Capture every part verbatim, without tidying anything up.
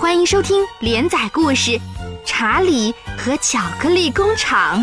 欢迎收听连载故事《查理和巧克力工厂》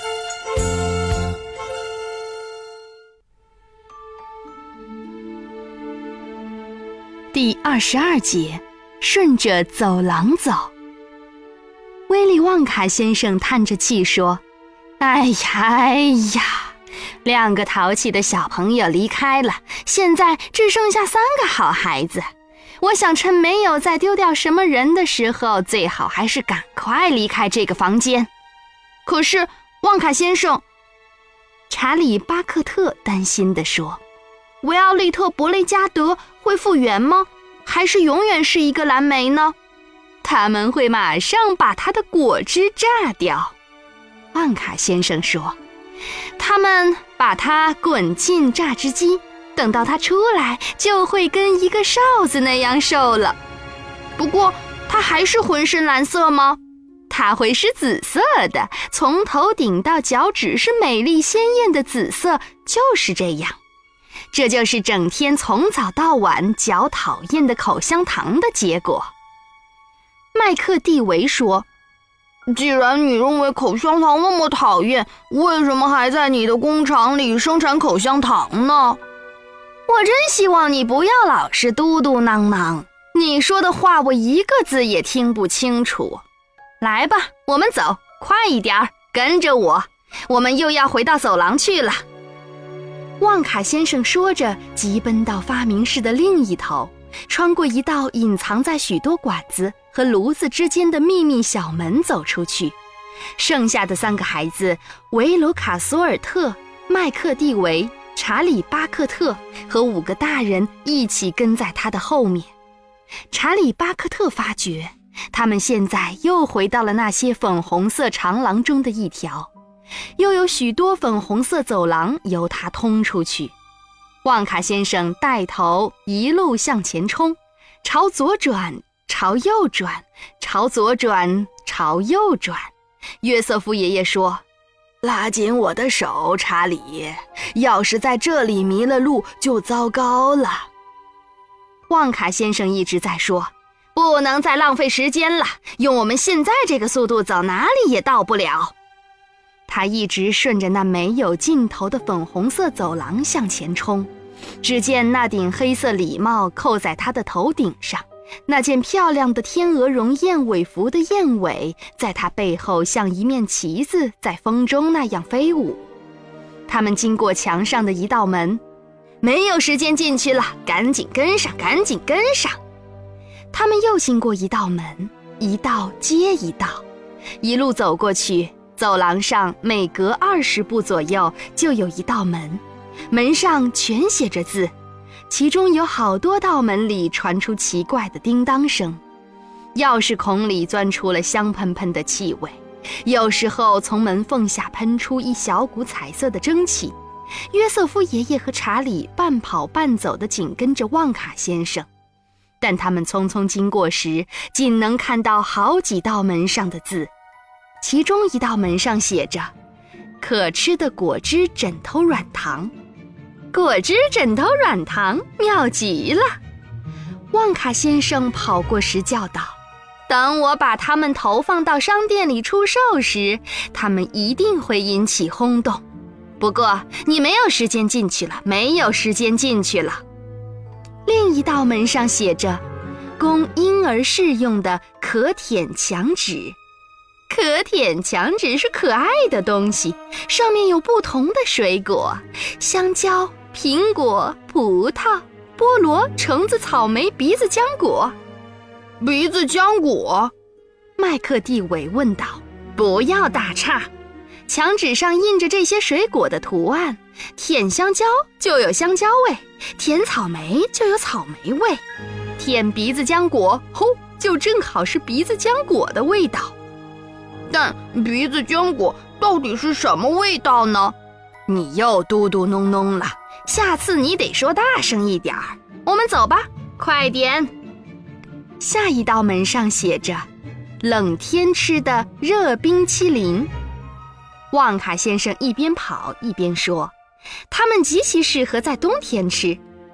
第二十二节，顺着走廊走。威利旺卡先生叹着气说：哎呀哎呀，两个淘气的小朋友离开了，现在只剩下三个好孩子。我想趁没有再丢掉什么人的时候，最好还是赶快离开这个房间。可是旺卡先生，查理·巴克特担心地说，维奥利特·伯雷加德会复原吗？还是永远是一个蓝莓呢？他们会马上把他的果汁榨掉。旺卡先生说，他们把它滚进榨汁机，等到他出来就会跟一个哨子那样瘦了。不过他还是浑身蓝色吗？它会是紫色的，从头顶到脚趾是美丽鲜艳的紫色，就是这样。这就是整天从早到晚嚼讨厌的口香糖的结果。麦克蒂维说，既然你认为口香糖那么讨厌，为什么还在你的工厂里生产口香糖呢？我真希望你不要老是嘟嘟囔囔，你说的话我一个字也听不清楚。来吧，我们走，快一点儿，跟着我，我们又要回到走廊去了。旺卡先生说着，急奔到发明室的另一头，穿过一道隐藏在许多管子和炉子之间的秘密小门走出去。剩下的三个孩子，维罗卡索尔特、麦克蒂维、查理·巴克特和五个大人一起跟在他的后面。查理·巴克特发觉，他们现在又回到了那些粉红色长廊中的一条，又有许多粉红色走廊由他通出去。旺卡先生带头一路向前冲，朝左转，朝右转，朝左转，朝右转。约瑟夫爷爷说，拉紧我的手，查理，要是在这里迷了路就糟糕了。旺卡先生一直在说，不能再浪费时间了，用我们现在这个速度走，哪里也到不了。他一直顺着那没有尽头的粉红色走廊向前冲，只见那顶黑色礼帽扣在他的头顶上，那件漂亮的天鹅绒燕尾服的燕尾在他背后像一面旗子在风中那样飞舞。他们经过墙上的一道门，没有时间进去了，赶紧跟上，赶紧跟上。他们又经过一道门，一道接一道，一路走过去。走廊上每隔二十步左右就有一道门，门上全写着字，其中有好多道门里传出奇怪的叮当声，钥匙孔里钻出了香喷喷的气味，有时候从门缝下喷出一小股彩色的蒸汽。约瑟夫爷爷和查理半跑半走地紧跟着旺卡先生，但他们匆匆经过时，仅能看到好几道门上的字。其中一道门上写着，可吃的果汁枕头软糖。果汁枕头软糖，妙极了。旺卡先生跑过时叫道，等我把它们投放到商店里出售时，它们一定会引起轰动。不过你没有时间进去了，没有时间进去了。另一道门上写着，供婴儿适用的可舔墙纸。可舔墙纸是可爱的东西，上面有不同的水果，香蕉、苹果、葡萄、菠萝、橙子、草莓、鼻子浆果。鼻子浆果？麦克蒂维问道。不要打岔，墙纸上印着这些水果的图案，舔香蕉就有香蕉味，舔草莓就有草莓味，舔鼻子浆果，吼，就正好是鼻子浆果的味道。但鼻子浆果到底是什么味道呢？你又嘟嘟哝哝了，下次你得说大声一点儿。我们走吧，快点。下一道门上写着，冷天吃的热冰淇淋。旺卡先生一边跑一边说，它们极其适合在冬天吃，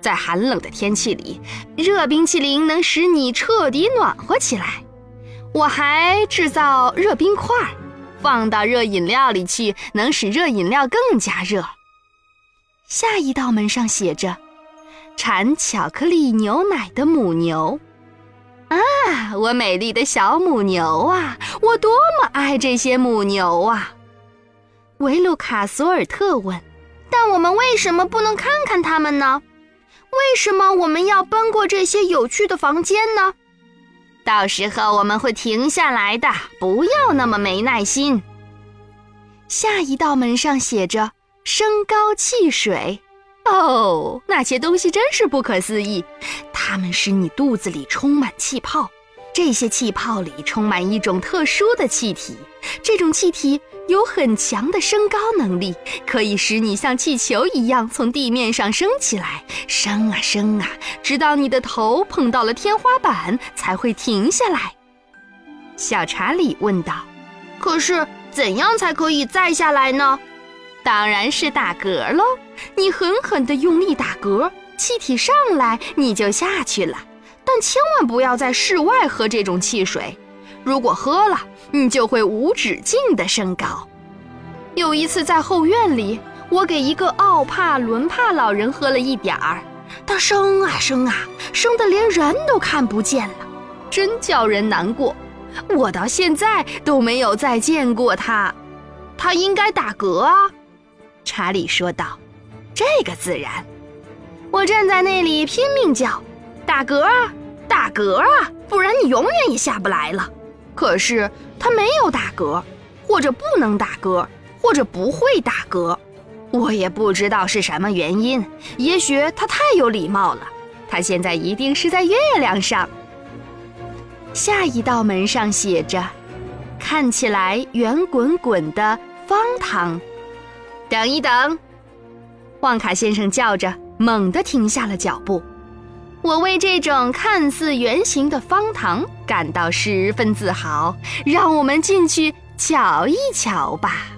在寒冷的天气里，热冰淇淋能使你彻底暖和起来。我还制造热冰块，放到热饮料里去，能使热饮料更加热。下一道门上写着产巧克力牛奶的母牛。啊，我美丽的小母牛啊，我多么爱这些母牛啊！维鲁卡索尔特问。但我们为什么不能看看它们呢？为什么我们要奔过这些有趣的房间呢？到时候我们会停下来的，不要那么没耐心。下一道门上写着升高汽水。哦，那些东西真是不可思议，它们使你肚子里充满气泡，这些气泡里充满一种特殊的气体，这种气体有很强的升高能力，可以使你像气球一样从地面上升起来，升啊升啊，直到你的头碰到了天花板才会停下来。小查理问道：可是怎样才可以再下来呢？当然是打嗝喽，你狠狠地用力打嗝，气体上来你就下去了，但千万不要在室外喝这种汽水，如果喝了你就会无止境地升高。有一次在后院里，我给一个奥帕伦帕老人喝了一点儿，他升啊升啊，升得连人都看不见了，真叫人难过。我到现在都没有再见过他。他应该打嗝啊，查理说道。这个自然。我站在那里拼命叫，打嗝啊，打嗝啊，不然你永远也下不来了。可是他没有打嗝，或者不能打嗝，或者不会打嗝。我也不知道是什么原因，也许他太有礼貌了。他现在一定是在月亮上。下一道门上写着看起来圆滚滚的方糖。等一等，旺卡先生叫着，猛地停下了脚步。我为这种看似圆形的方糖感到十分自豪，让我们进去瞧一瞧吧。